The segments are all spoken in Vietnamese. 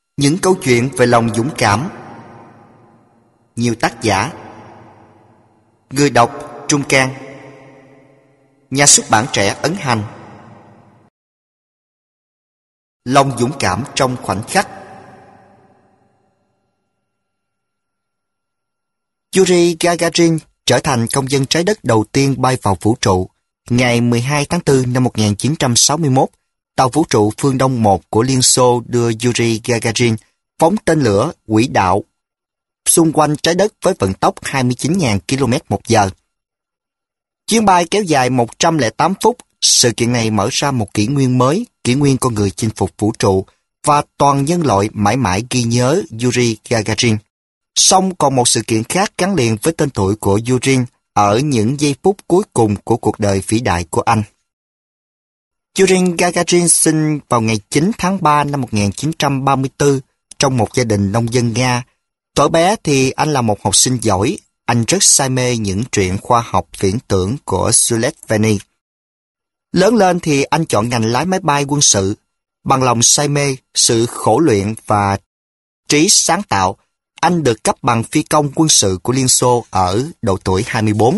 Những câu chuyện về lòng dũng cảm. Nhiều tác giả. Người đọc Trung Cang. Nhà xuất bản Trẻ Ấn Hành. Lòng dũng cảm trong khoảnh khắc. Yuri Gagarin trở thành công dân trái đất đầu tiên bay vào vũ trụ. Ngày 12 tháng 4 năm 1961, tàu vũ trụ Phương Đông 1 của Liên Xô đưa Yuri Gagarin phóng tên lửa quỹ đạo xung quanh trái đất với vận tốc 29.000 km/h. Chuyến bay kéo dài 108 phút. Sự kiện này mở ra một kỷ nguyên mới, kỷ nguyên con người chinh phục vũ trụ, và toàn nhân loại mãi mãi ghi nhớ Yuri Gagarin. Song còn một sự kiện khác gắn liền với tên tuổi của Yuri ở những giây phút cuối cùng của cuộc đời vĩ đại của anh. Yuri Gagarin sinh vào ngày 9 tháng 3 năm 1934 trong một gia đình nông dân Nga. Thuở bé thì anh là một học sinh giỏi, anh rất say mê những truyện khoa học viễn tưởng của Jules Verne. Lớn lên thì anh chọn ngành lái máy bay quân sự. Bằng lòng say mê, sự khổ luyện và trí sáng tạo, anh được cấp bằng phi công quân sự của Liên Xô ở độ tuổi 24.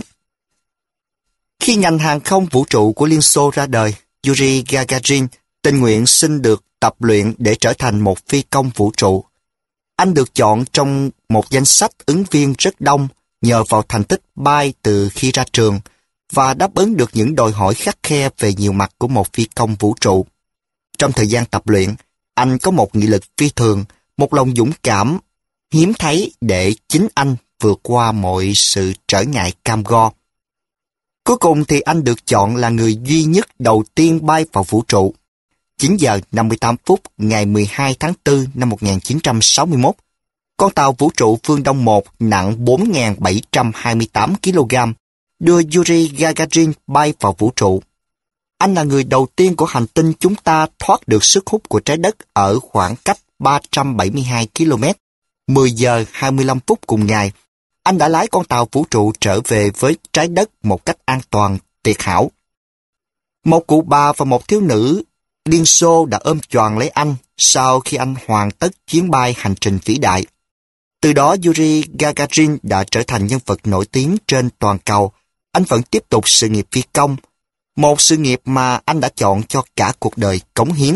Khi ngành hàng không vũ trụ của Liên Xô ra đời, Yuri Gagarin tình nguyện xin được tập luyện để trở thành một phi công vũ trụ. Anh được chọn trong một danh sách ứng viên rất đông nhờ vào thành tích bay từ khi ra trường và đáp ứng được những đòi hỏi khắt khe về nhiều mặt của một phi công vũ trụ. Trong thời gian tập luyện, anh có một nghị lực phi thường, một lòng dũng cảm hiếm thấy để chính anh vượt qua mọi sự trở ngại cam go. Cuối cùng thì anh được chọn là người duy nhất đầu tiên bay vào vũ trụ. 9 giờ 58 phút ngày 12 tháng 4 năm 1961, con tàu vũ trụ Phương Đông 1 nặng 4.728 kg đưa Yuri Gagarin bay vào vũ trụ. Anh là người đầu tiên của hành tinh chúng ta thoát được sức hút của trái đất ở khoảng cách 372 km. 10 giờ 25 phút cùng ngày, anh đã lái con tàu vũ trụ trở về với trái đất một cách an toàn, tuyệt hảo. Một cụ bà và một thiếu nữ Liên Xô đã ôm choàng lấy anh sau khi anh hoàn tất chuyến bay hành trình vĩ đại. Từ đó Yuri Gagarin đã trở thành nhân vật nổi tiếng trên toàn cầu. Anh vẫn tiếp tục sự nghiệp phi công, một sự nghiệp mà anh đã chọn cho cả cuộc đời cống hiến.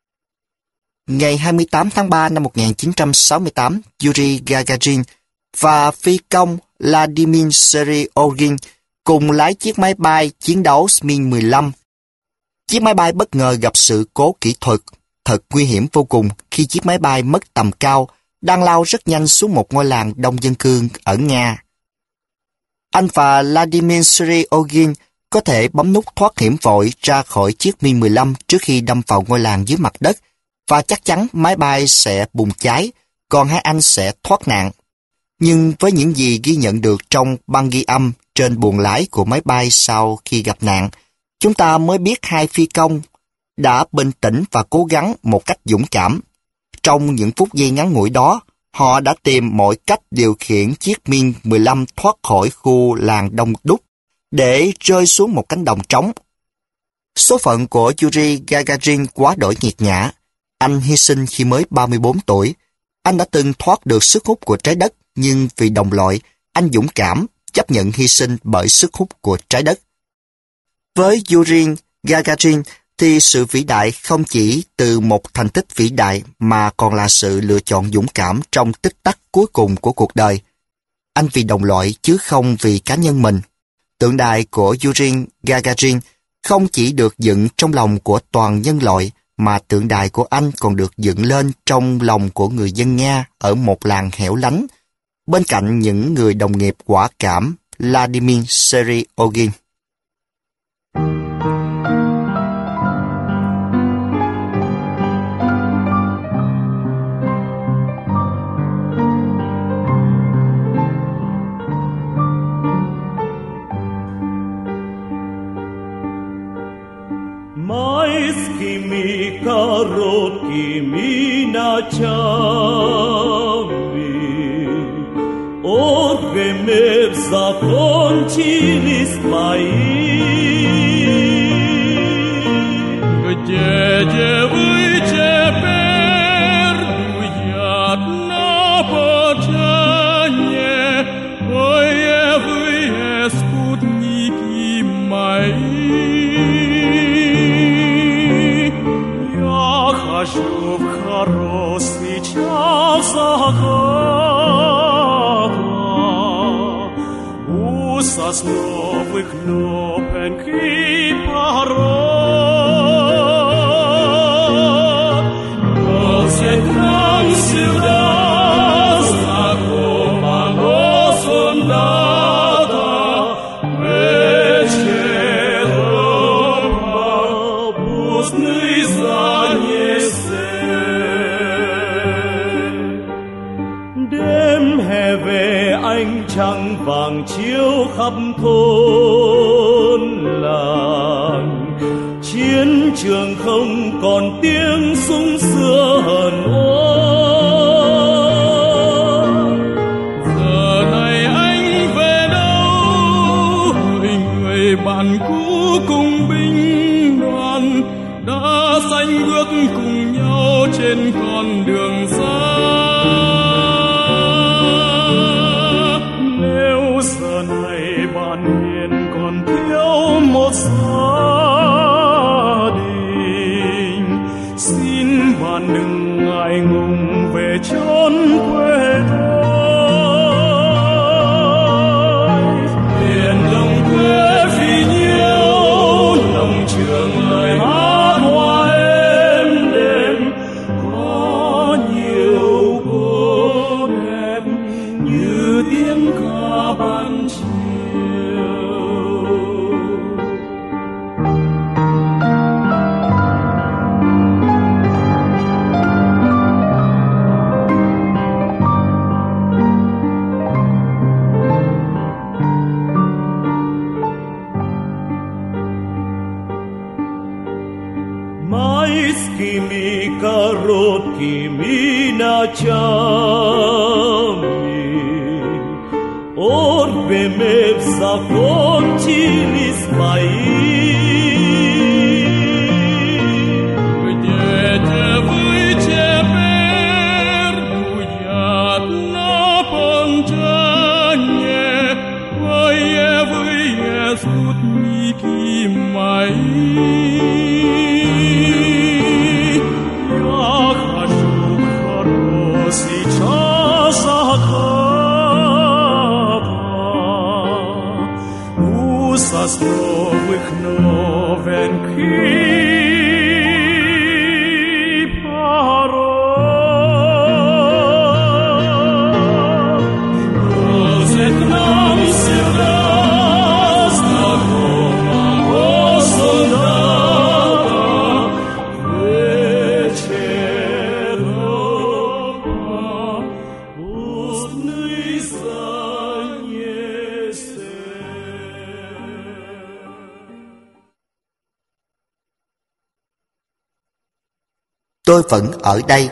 Ngày 28 tháng 3 năm 1968, Yuri Gagarin và phi công Vladimir Seryogin cùng lái chiếc máy bay chiến đấu Mi-15. Chiếc máy bay bất ngờ gặp sự cố kỹ thuật, thật nguy hiểm vô cùng khi chiếc máy bay mất tầm cao, đang lao rất nhanh xuống một ngôi làng đông dân cư ở Nga. Anh và Vladimir Seryogin có thể bấm nút thoát hiểm vội ra khỏi chiếc Mi-15 trước khi đâm vào ngôi làng dưới mặt đất, và chắc chắn máy bay sẽ bùng cháy, còn hai anh sẽ thoát nạn. Nhưng với những gì ghi nhận được trong băng ghi âm trên buồng lái của máy bay sau khi gặp nạn, chúng ta mới biết hai phi công đã bình tĩnh và cố gắng một cách dũng cảm. Trong những phút giây ngắn ngủi đó, họ đã tìm mọi cách điều khiển chiếc Mi-15 thoát khỏi khu làng đông đúc để rơi xuống một cánh đồng trống. Số phận của Yuri Gagarin quá đổi nghiệt ngã. Anh hy sinh khi mới 34 tuổi. Anh đã từng thoát được sức hút của trái đất, nhưng vì đồng loại, anh dũng cảm, chấp nhận hy sinh bởi sức hút của trái đất. Với Yuri Gagarin thì sự vĩ đại không chỉ từ một thành tích vĩ đại mà còn là sự lựa chọn dũng cảm trong tích tắc cuối cùng của cuộc đời. Anh vì đồng loại chứ không vì cá nhân mình. Tượng đài của Yuri Gagarin không chỉ được dựng trong lòng của toàn nhân loại, mà tượng đài của anh còn được dựng lên trong lòng của người dân Nga ở một làng hẻo lánh, bên cạnh những người đồng nghiệp quả cảm Vladimir Seryogin. Майскими короткими ночами отгремев закончились бои. Где же вы теперь, кажу, хороший час загава, у сосновых кнопенький порог. Носит нам сюда знакомо, но сонната вечером пустный занесе. Đêm hè về ánh trăng vàng chiếu khắp thôn làng, chiến trường không còn tiếng súng xưa hờn oan. Giờ này anh về đâu, người bạn cũ cùng binh đoàn đã sánh bước cùng nhau trên con đường xa. Nếu giờ này bạn hiền còn thiếu một gia đình, xin bạn đừng ngại ngùng về chốn quê tôi. Biển lòng quê vì nhiêu, lòng trường lời hát hoa êm đềm, có nhiều cô đẹp như tiếng ca ban chiều. Майскими короткими ночами орбами закончились бои. Где-то вы теперь гудят на пончане боевые спутники мои. Сейчас заката у сосновых новенький порог. Бросит нам сюда знакомого солдата вечером пустный занесе. Tôi vẫn ở đây.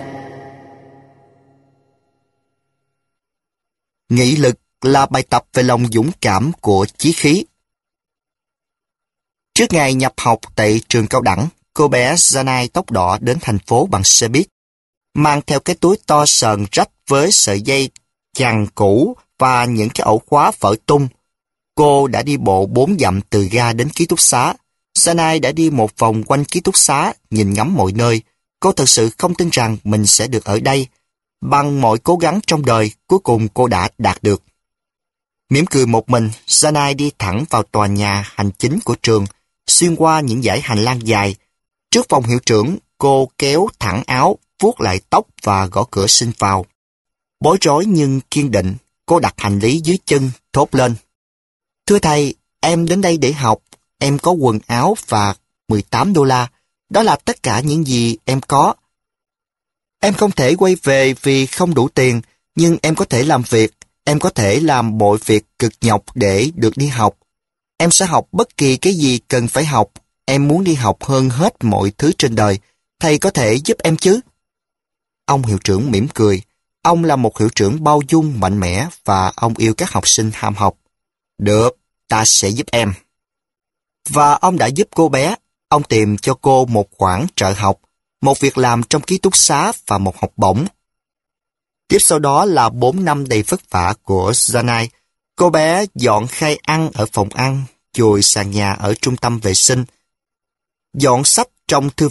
Nghị lực là bài tập về lòng dũng cảm của chí khí. Trước ngày nhập học tại trường cao đẳng, cô bé Zanai tóc đỏ đến thành phố bằng xe buýt, mang theo cái túi to sờn rách với sợi dây chằng cũ và những cái ổ khóa vỡ tung. Cô đã đi bộ 4 dặm từ ga đến ký túc xá. Zanai đã đi một vòng quanh ký túc xá, nhìn ngắm mọi nơi. Cô thật sự không tin rằng mình sẽ được ở đây. Bằng mọi cố gắng trong đời, cuối cùng cô đã đạt được. Mỉm cười một mình, Zanai đi thẳng vào tòa nhà hành chính của trường, xuyên qua những dãy hành lang dài. Trước phòng hiệu trưởng, cô kéo thẳng áo, vuốt lại tóc và gõ cửa xin vào. Bối rối nhưng kiên định, cô đặt hành lý dưới chân, thốt lên: "Thưa thầy, em đến đây để học. Em có quần áo và $18. Đó là tất cả những gì em có. Em không thể quay về vì không đủ tiền, nhưng em có thể làm việc. Em có thể làm mọi việc cực nhọc để được đi học. Em sẽ học bất kỳ cái gì cần phải học. Em muốn đi học hơn hết mọi thứ trên đời. Thầy có thể giúp em chứ?" Ông hiệu trưởng mỉm cười. Ông là một hiệu trưởng bao dung, mạnh mẽ và ông yêu các học sinh ham học. "Được, ta sẽ giúp em." Và ông đã giúp cô bé. Ông tìm cho cô một khoản trợ học, một việc làm trong ký túc xá và một học bổng. Tiếp sau đó là 4 năm đầy vất vả của Zanai. Cô bé dọn khay ăn ở phòng ăn, chùi sàn nhà ở trung tâm vệ sinh, dọn sách trong thư viện,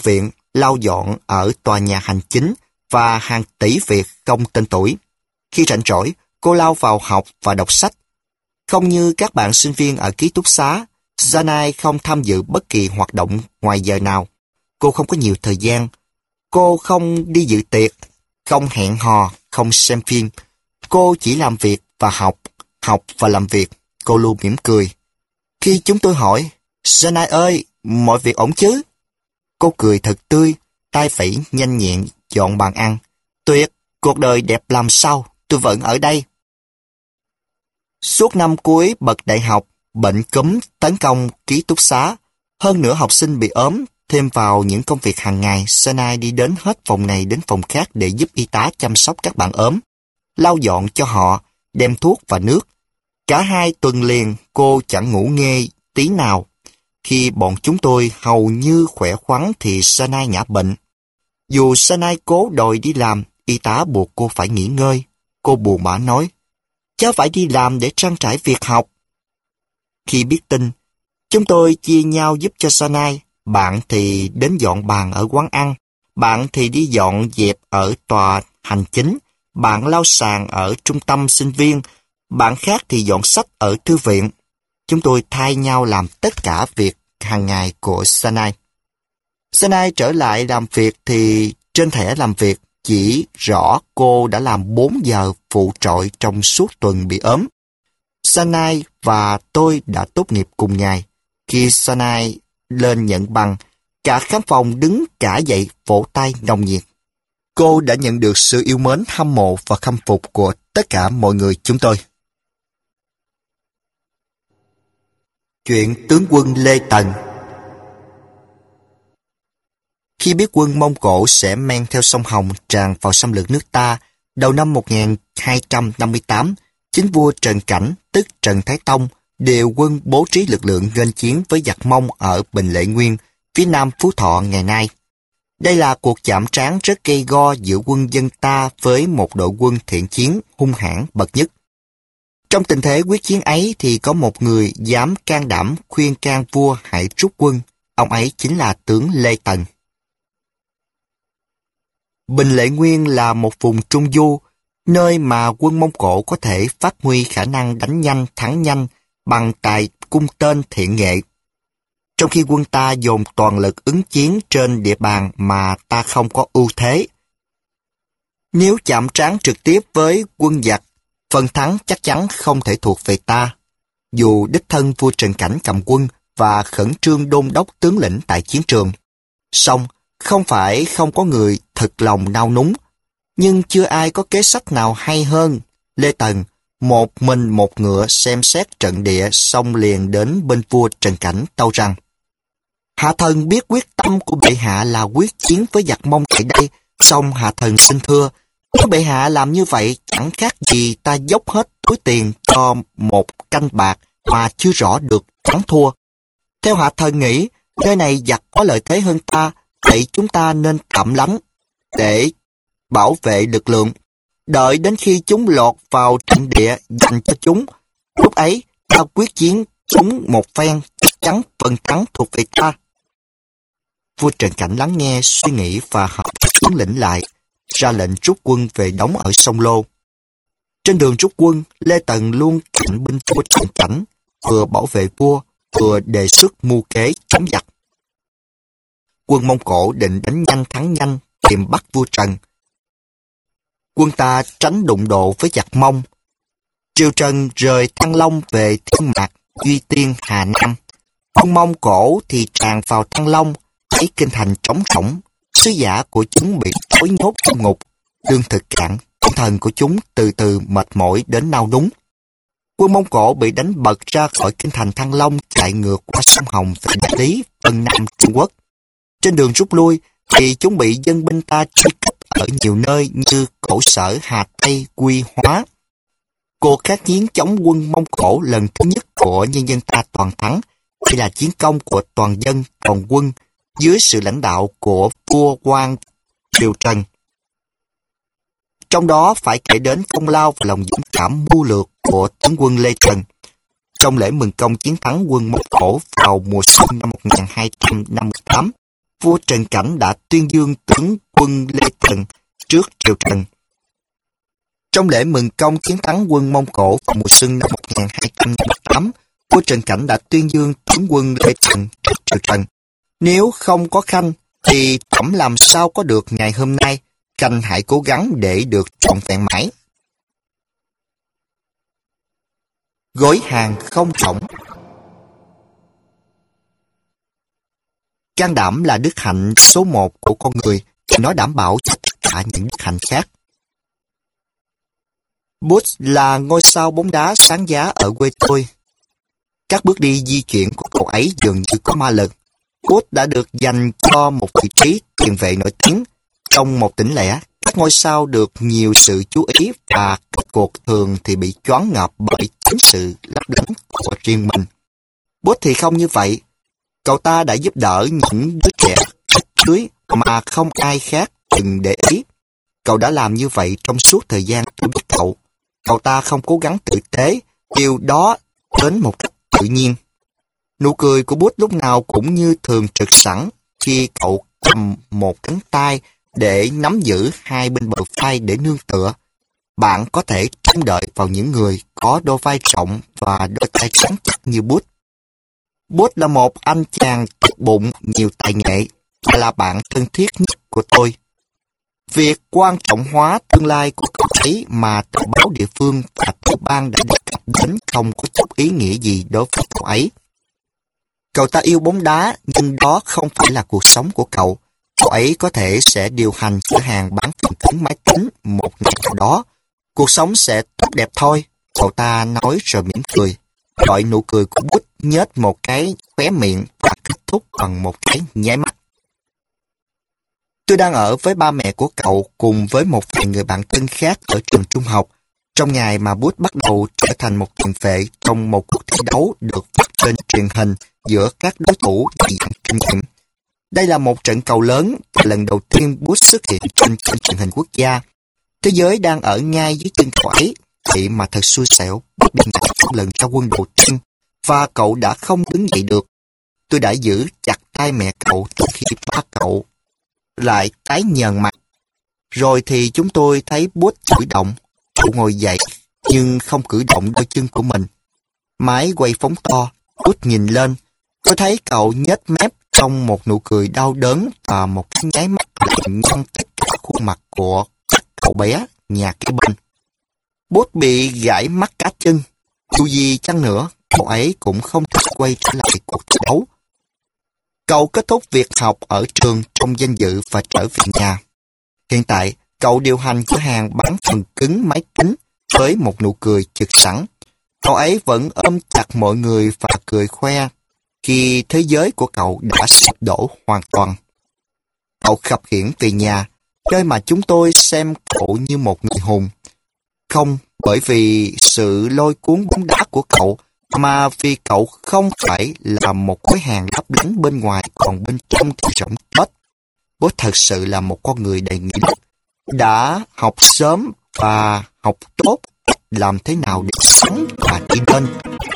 lau dọn ở tòa nhà hành chính và hàng tỷ việc không tên tuổi. Khi rảnh rỗi, cô lao vào học và đọc sách. Không như các bạn sinh viên ở ký túc xá, Sanai không tham dự bất kỳ hoạt động ngoài giờ nào. Cô không có nhiều thời gian. Cô không đi dự tiệc, không hẹn hò, không xem phim. Cô chỉ làm việc và học và làm việc. Cô luôn mỉm cười. Khi chúng tôi hỏi, Sanai ơi, mọi việc ổn chứ? Cô cười thật tươi, tay phẩy nhanh nhẹn dọn bàn ăn. Tuyệt, cuộc đời đẹp làm sao, tôi vẫn ở đây. Suốt năm cuối bậc đại học, bệnh cúm tấn công ký túc xá. Hơn nữa học sinh bị ốm, thêm vào những công việc hàng ngày, Sanai đi đến hết phòng này đến phòng khác để giúp y tá chăm sóc các bạn ốm, lau dọn cho họ, đem thuốc và nước. Cả 2 tuần liền, cô chẳng ngủ nghê tí nào. Khi bọn chúng tôi hầu như khỏe khoắn thì Sanai ngã bệnh. Dù Sanai cố đòi đi làm, y tá buộc cô phải nghỉ ngơi. Cô buồn bã nói, cháu phải đi làm để trang trải việc học. Khi biết tin, chúng tôi chia nhau giúp cho Sanai. Bạn thì đến dọn bàn ở quán ăn, bạn thì đi dọn dẹp ở tòa hành chính, bạn lau sàn ở trung tâm sinh viên, bạn khác thì dọn sách ở thư viện. Chúng tôi thay nhau làm tất cả việc hàng ngày của Sanai. Sanai trở lại làm việc thì trên thẻ làm việc chỉ rõ cô đã làm 4 giờ phụ trội trong suốt tuần bị ốm. Sanai và tôi đã tốt nghiệp cùng ngày. Khi Sanai lên nhận bằng, cả khán phòng đứng cả dậy vỗ tay nồng nhiệt. Cô đã nhận được sự yêu mến, hâm mộ và khâm phục của tất cả mọi người chúng tôi. Chuyện tướng quân Lê Tần. Khi biết quân Mông Cổ sẽ men theo sông Hồng tràn vào xâm lược nước ta, đầu năm 1258, chính vua Trần Cảnh, tức Trần Thái Tông, điều quân bố trí lực lượng nghênh chiến với giặc Mông ở Bình Lệ Nguyên, phía nam Phú Thọ ngày nay. Đây là cuộc chạm trán rất gay go giữa quân dân ta với một đội quân thiện chiến hung hãn bậc nhất. Trong tình thế quyết chiến ấy thì có một người dám can đảm khuyên can vua hãy rút quân. Ông ấy chính là tướng Lê Tần. Bình Lệ Nguyên là một vùng trung du, nơi mà quân Mông Cổ có thể phát huy khả năng đánh nhanh thắng nhanh bằng tài cung tên thiện nghệ. Trong khi quân ta dồn toàn lực ứng chiến trên địa bàn mà ta không có ưu thế. Nếu chạm trán trực tiếp với quân giặc, phần thắng chắc chắn không thể thuộc về ta. Dù đích thân vua Trần Cảnh cầm quân và khẩn trương đôn đốc tướng lĩnh tại chiến trường, song không phải không có người thực lòng nao núng, nhưng chưa ai có kế sách nào hay hơn. Lê Tần, một mình một ngựa xem xét trận địa, xong liền đến bên vua Trần Cảnh tâu rằng: Hạ thần biết quyết tâm của bệ hạ là quyết chiến với giặc Mông tại đây, song hạ thần xin thưa, nếu bệ hạ làm như vậy chẳng khác gì ta dốc hết túi tiền cho một canh bạc mà chưa rõ được thắng thua. Theo hạ thần nghĩ, nơi này giặc có lợi thế hơn ta, vậy chúng ta nên tạm lánh để bảo vệ lực lượng, đợi đến khi chúng lọt vào trận địa dành cho chúng. Lúc ấy, ta quyết chiến chúng một phen, chắc chắn phần thắng thuộc về ta. Vua Trần Cảnh lắng nghe, suy nghĩ và họp tướng lĩnh lại, ra lệnh rút quân về đóng ở sông Lô. Trên đường rút quân, Lê Tần luôn cạnh binh vua Trần Cảnh, vừa bảo vệ vua, vừa đề xuất mưu kế chống giặc. Quân Mông Cổ định đánh nhanh thắng nhanh, tìm bắt vua Trần. Quân ta tránh đụng độ với giặc Mông. Triều Trần rời Thăng Long về Thiên Mạc, Duy Tiên, Hà Nam. Quân Mông Cổ thì tràn vào Thăng Long, thấy kinh thành trống rỗng, sứ giả của chúng bị trói nhốt trong ngục, lương thực cạn, tinh thần của chúng từ từ mệt mỏi đến nao núng. Quân Mông Cổ bị đánh bật ra khỏi kinh thành Thăng Long, chạy ngược qua sông Hồng về Đại Lý, Vân Nam, Trung Quốc. Trên đường rút lui thì chúng bị dân binh ta truy kích ở nhiều nơi như Cổ Sở, Hà Tây, Quy Hóa. Cuộc kháng chiến chống quân Mông Cổ lần thứ nhất của nhân dân ta toàn thắng. Đây là chiến công của toàn dân, toàn quân dưới sự lãnh đạo của vua Quang Triều Trần. Trong đó phải kể đến công lao và lòng dũng cảm mưu lược của tướng quân Lê Tần. Trong lễ mừng công chiến thắng quân Mông Cổ vào mùa xuân năm 1258, vua Trần Cảnh đã tuyên dương tướng quân Lê Tần trước triều Trần. Trong lễ mừng công chiến thắng quân Mông Cổ vào mùa xuân năm 1258, vua Trần Cảnh đã tuyên dương tướng quân Lê Tần trước triều Trần. Nếu không có Khanh, thì trẫm làm sao có được ngày hôm nay, Khanh hãy cố gắng để được trọn vẹn mãi. Gối hàng không rỗng. Can đảm là đức hạnh số một của con người, nó đảm bảo cho tất cả những đức hạnh khác. Boots là ngôi sao bóng đá sáng giá ở quê tôi. Các bước đi di chuyển của cậu ấy dường như có ma lực. Boots đã được dành cho một vị trí tiền vệ nổi tiếng. Trong một tỉnh lẻ, các ngôi sao được nhiều sự chú ý và các cuộc thường thì bị choáng ngợp bởi chính sự lấp lánh của riêng mình. Boots thì không như vậy. Cậu ta đã giúp đỡ những đứa trẻ dưới mà không ai khác từng để ý. Cậu đã làm như vậy trong suốt thời gian tôi biết cậu. Cậu ta không cố gắng tử tế, điều đó đến một cách tự nhiên. Nụ cười của Boots lúc nào cũng như thường trực sẵn khi cậu cầm một cánh tay để nắm giữ hai bên bờ vai để nương tựa. Bạn có thể trông đợi vào những người có đôi vai rộng và đôi tay rắn chắc như Boots. Boots là một anh chàng tốt bụng, nhiều tài nghệ và là bạn thân thiết nhất của tôi. Việc quan trọng hóa tương lai của cậu ấy mà tờ báo địa phương và tiểu bang đã đề cập đến không có chút ý nghĩa gì đối với cậu ấy. Cậu ta yêu bóng đá, nhưng đó không phải là cuộc sống của cậu. Cậu ấy có thể sẽ điều hành cửa hàng bán phần cứng máy tính một ngày nào đó. Cuộc sống sẽ tốt đẹp thôi, cậu ta nói rồi mỉm cười. Gọi nụ cười của Boots nhếch một cái khóe miệng và kết thúc bằng một cái nháy mắt. Tôi đang ở với ba mẹ của cậu cùng với một vài người bạn thân khác ở trường trung học, trong ngày mà Boots bắt đầu trở thành một tiền vệ trong một cuộc thi đấu được phát trên truyền hình giữa các đối thủ dày dặn kinh nghiệm. Đây là một trận cầu lớn và lần đầu tiên Boots xuất hiện trên kênh truyền hình quốc gia. Thế giới đang ở ngay dưới chân cậu ấy, vậy mà thật xui xẻo, Boots bị ngã trong lần ra quân đầu tiên và cậu đã không đứng dậy được. Tôi đã giữ chặt tay mẹ cậu từ khi ba cậu lại tái nhợn mặt. Rồi thì chúng tôi thấy Boots cử động. Cậu ngồi dậy, nhưng không cử động đôi chân của mình. Máy quay phóng to, Boots nhìn lên. Tôi thấy cậu nhếch mép trong một nụ cười đau đớn và một cái nháy mắt làm nhăn tất cả khuôn mặt của các cậu bé nhà kế bên. Boots bị gãy mắt cá chân. Dù gì chăng nữa, cậu ấy cũng không thể quay trở lại cuộc thi đấu. Cậu kết thúc việc học ở trường trong danh dự và trở về nhà. Hiện tại, cậu điều hành cửa hàng bán phần cứng máy tính với một nụ cười chực sẵn. Cậu ấy vẫn ôm chặt mọi người và cười khoe khi thế giới của cậu đã sụp đổ hoàn toàn. Cậu khập khiễng về nhà, nơi mà chúng tôi xem cậu như một người hùng. Không bởi vì sự lôi cuốn bóng đá của cậu, mà vì cậu không phải là một khối hàng lấp lánh bên ngoài, còn bên trong thì rỗng tuếch. Bố thật sự là một con người đầy nghị lực, đã học sớm và học tốt làm thế nào để sống và đi lên.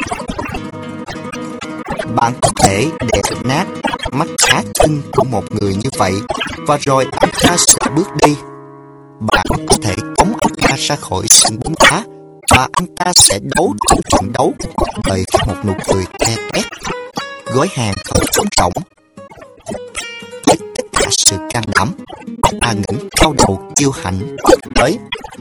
Bạn có thể đè nát mắt cá chân của một người như vậy, và rồi anh ta sẽ bước đi. Bạn có thể tống anh ta ra khỏi sân bóng đá, và anh ta sẽ đấu trong trận đấu của cuộc đời với một nụ cười the thét. Gói hàng không trống rỗng. Với tất cả sự can đảm, anh ta ngẩng cao đầu kiêu hãnh tới.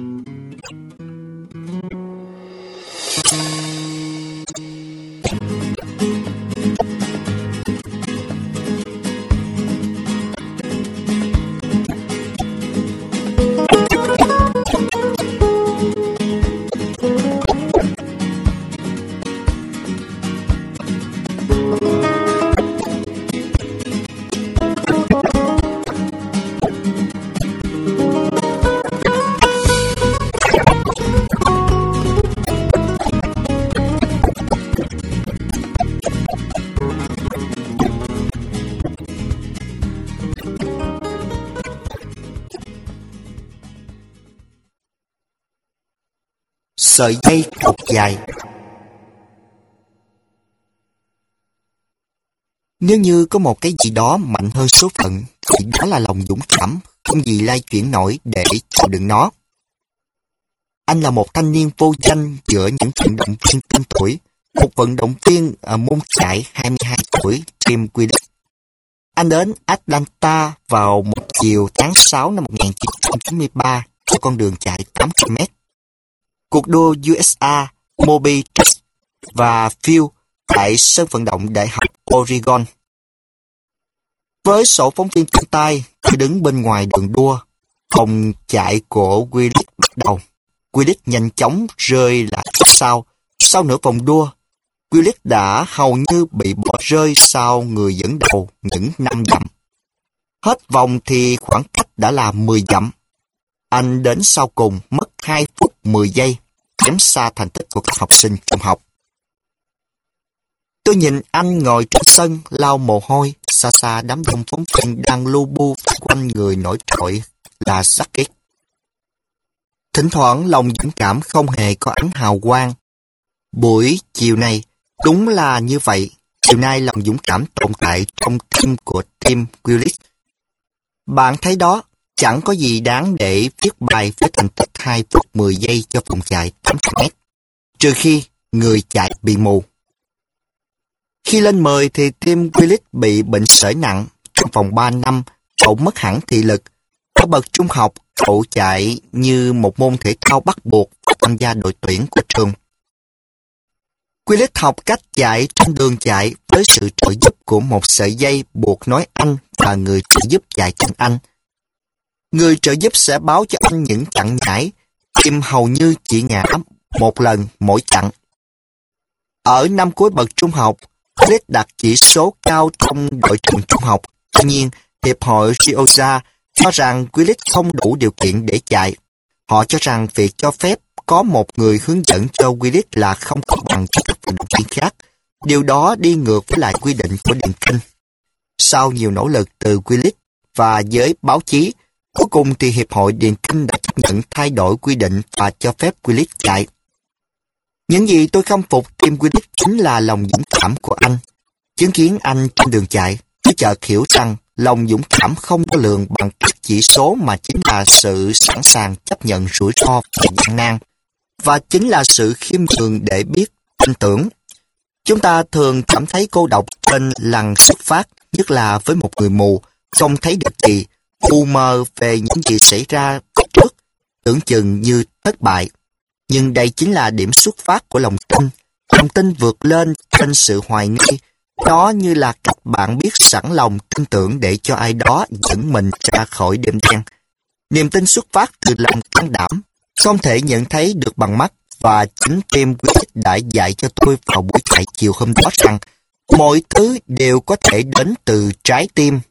Sợi dây cột dài. Nếu như có một cái gì đó mạnh hơn số phận, thì đó là lòng dũng cảm, không gì lay chuyển nổi để chịu đựng nó. Anh là một thanh niên vô danh giữa những vận động viên tên tuổi, một vận động viên ở môn chạy 22 tuổi, Tim Willis. Anh đến Atlanta vào một chiều tháng 6 năm 1993 cho con đường chạy 8 km. Cuộc đua USA, Moby Dick và Phil tại sân vận động Đại học Oregon. Với sổ phóng viên trên tay, tôi đứng bên ngoài đường đua. Vòng chạy của Willis bắt đầu. Willis nhanh chóng rơi lại sau. Sau nửa vòng đua, Willis đã hầu như bị bỏ rơi sau người dẫn đầu những 5 dặm. Hết vòng thì khoảng cách đã là 10 dặm. Anh đến sau cùng mất 2 phút 10 giây, kém xa thành tích của các học sinh trung học. Tôi nhìn anh ngồi trên sân lau mồ hôi, xa xa đám đông phóng viên đang lu bu quanh người nổi trội là Sakic. Thỉnh thoảng lòng dũng cảm không hề có ánh hào quang. Buổi chiều này đúng là như vậy. Chiều nay lòng dũng cảm tồn tại trong tim của Tim Willis. Bạn thấy đó, chẳng có gì đáng để viết bài với thành tích 2 phút 10 giây cho vòng chạy 8 km, trừ khi người chạy bị mù. Khi lên 10 thì Tim Willis bị bệnh sởi nặng. Trong vòng 3 năm, cậu mất hẳn thị lực. Ở bậc trung học, cậu chạy như một môn thể thao bắt buộc và tham gia đội tuyển của trường. Willis học cách chạy trên đường chạy với sự trợ giúp của một sợi dây buộc nối anh và người trợ giúp chạy cạnh anh. Người trợ giúp sẽ báo cho anh những chặng nhảy. Tim hầu như chỉ ngã một lần mỗi chặng. Ở năm cuối bậc trung học, Willis đạt chỉ số cao trong đội trường trung học. Tuy nhiên, Hiệp hội Rioja cho rằng Willis không đủ điều kiện để chạy. Họ cho rằng việc cho phép có một người hướng dẫn cho Willis là không công bằng cho các vận động viên khác. Điều đó đi ngược với lại quy định của điền kinh. Sau nhiều nỗ lực từ Willis và giới báo chí, cuối cùng thì Hiệp hội Điền kinh đã chấp nhận thay đổi quy định và cho phép Willis chạy. Những gì tôi khâm phục Tim Willis chính là lòng dũng cảm của anh. Chứng kiến anh trên đường chạy, tôi chợt hiểu rằng lòng dũng cảm không có lường bằng các chỉ số mà chính là sự sẵn sàng chấp nhận rủi ro và gian nan, và chính là sự khiêm nhường để biết tin tưởng. Chúng ta thường cảm thấy cô độc trên lằn xuất phát, nhất là với một người mù, không thấy được gì, mù mờ về những gì xảy ra trước, tưởng chừng như thất bại. Nhưng đây chính là điểm xuất phát của lòng tin vượt lên trên sự hoài nghi. Đó như là cách bạn biết sẵn lòng tin tưởng để cho ai đó dẫn mình ra khỏi đêm đen. Niềm tin xuất phát từ lòng can đảm, không thể nhận thấy được bằng mắt, và chính Tim Willis đã dạy cho tôi vào buổi chạy chiều hôm đó rằng mọi thứ đều có thể đến từ trái tim.